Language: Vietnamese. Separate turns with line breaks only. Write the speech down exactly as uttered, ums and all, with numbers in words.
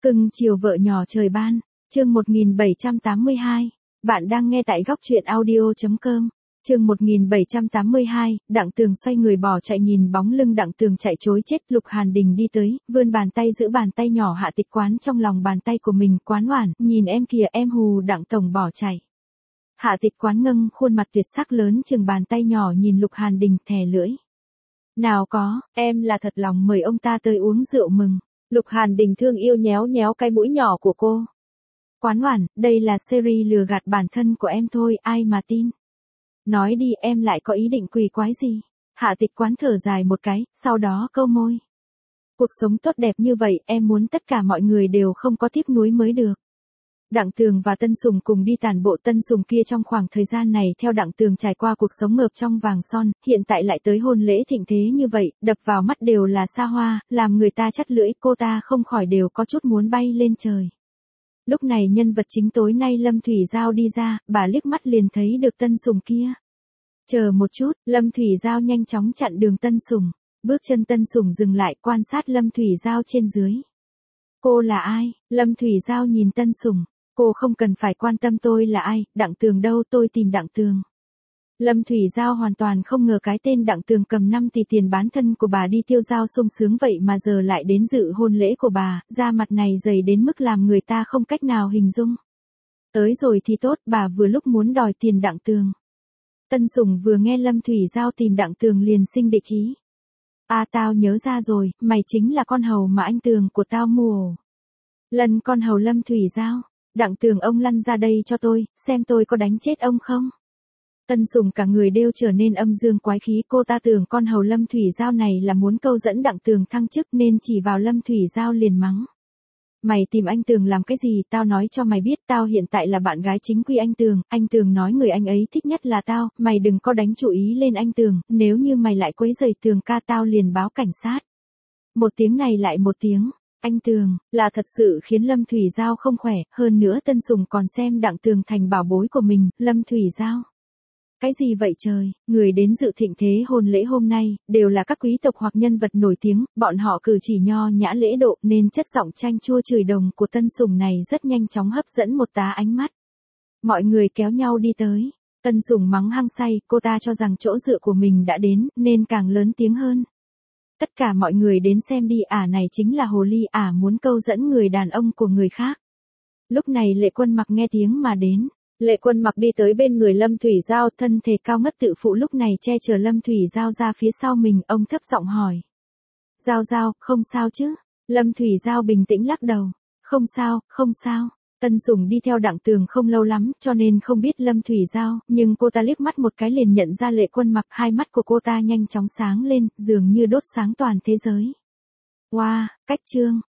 Cưng chiều vợ nhỏ trời ban, chương một nghìn bảy trăm tám mươi hai. Bạn đang nghe tại góc truyện audio.com. Chương một nghìn bảy trăm tám mươi hai, Đặng Tường xoay người bỏ chạy, nhìn bóng lưng Đặng Tường chạy trối chết, Lục Hàn Đình đi tới, vươn bàn tay giữ bàn tay nhỏ Hạ Tịch Quán trong lòng bàn tay của mình. Quán Oản, nhìn em kìa, em hù Đặng tổng bỏ chạy. Hạ Tịch Quán ngâng khuôn mặt tuyệt sắc lớn chừng bàn tay nhỏ nhìn Lục Hàn Đình thè lưỡi. Nào có, em là thật lòng mời ông ta tới uống rượu mừng. Lục Hàn Đình thương yêu nhéo nhéo cái mũi nhỏ của cô. Quán Oản, đây là series lừa gạt bản thân của em thôi, ai mà tin. Nói đi, em lại có ý định quỷ quái gì? Hạ Tịch Quán thở dài một cái, sau đó câu môi. Cuộc sống tốt đẹp như vậy, em muốn tất cả mọi người đều không có tiếc nuối mới được. Đặng Tường và Tân Sùng cùng đi tản bộ. Tân Sùng kia trong khoảng thời gian này theo Đặng Tường trải qua cuộc sống ngợp trong vàng son, hiện tại lại tới hôn lễ thịnh thế như vậy, đập vào mắt đều là xa hoa, làm người ta chắt lưỡi, cô ta không khỏi đều có chút muốn bay lên trời. Lúc này nhân vật chính tối nay Lâm Thủy Giao đi ra, bà liếc mắt liền thấy được Tân Sùng kia. Chờ một chút, Lâm Thủy Giao nhanh chóng chặn đường Tân Sùng, bước chân Tân Sùng dừng lại quan sát Lâm Thủy Giao trên dưới. Cô là ai? Lâm Thủy Giao nhìn Tân Sùng. Cô không cần phải quan tâm tôi là ai, Đặng Tường đâu, tôi tìm Đặng Tường. Lâm Thủy Giao hoàn toàn không ngờ cái tên Đặng Tường cầm năm tỷ tiền bán thân của bà đi tiêu dao sung sướng vậy mà giờ lại đến dự hôn lễ của bà, da mặt này dày đến mức làm người ta không cách nào hình dung. Tới rồi thì tốt, bà vừa lúc muốn đòi tiền Đặng Tường. Tân Sùng vừa nghe Lâm Thủy Giao tìm Đặng Tường liền sinh địch ý. À, tao nhớ ra rồi, mày chính là con hầu mà anh Tường của tao mua. Lần con hầu Lâm Thủy Giao. Đặng Tường, ông lăn ra đây cho tôi, xem tôi có đánh chết ông không. Tân Sùng cả người đều trở nên âm dương quái khí, cô ta tưởng con hầu Lâm Thủy Giao này là muốn câu dẫn Đặng Tường thăng chức nên chỉ vào Lâm Thủy Giao liền mắng. Mày tìm anh Tường làm cái gì? Tao nói cho mày biết, tao hiện tại là bạn gái chính quy anh Tường, anh Tường nói người anh ấy thích nhất là tao, mày đừng có đánh chú ý lên anh Tường, nếu như mày lại quấy rầy Tường ca tao liền báo cảnh sát. Một tiếng này lại một tiếng. Anh Tường, là thật sự khiến Lâm Thủy Giao không khỏe, hơn nữa Tân Sùng còn xem Đặng Tường thành bảo bối của mình. Lâm Thủy Giao. Cái gì vậy trời, người đến dự thịnh thế hôn lễ hôm nay, đều là các quý tộc hoặc nhân vật nổi tiếng, bọn họ cử chỉ nho nhã lễ độ nên chất giọng chanh chua chửi đồng của Tân Sùng này rất nhanh chóng hấp dẫn một tá ánh mắt. Mọi người kéo nhau đi tới, Tân Sùng mắng hăng say, cô ta cho rằng chỗ dựa của mình đã đến, nên càng lớn tiếng hơn. Tất cả mọi người đến xem đi, ả này chính là hồ ly, ả muốn câu dẫn người đàn ông của người khác. Lúc này Lệ Quân Mặc nghe tiếng mà đến. Lệ Quân Mặc đi tới bên người Lâm Thủy Giao, thân thể cao ngất tự phụ lúc này che chở Lâm Thủy Giao ra phía sau mình, ông thấp giọng hỏi. Giao Giao, không sao chứ? Lâm Thủy Giao bình tĩnh lắc đầu. Không sao, không sao. Tân Sùng đi theo Đặng Tường không lâu lắm cho nên không biết Lâm Thủy Giao, nhưng cô ta liếc mắt một cái liền nhận ra Lệ Quân Mặc, hai mắt của cô ta nhanh chóng sáng lên, dường như đốt sáng toàn thế giới. Wow, cách trương,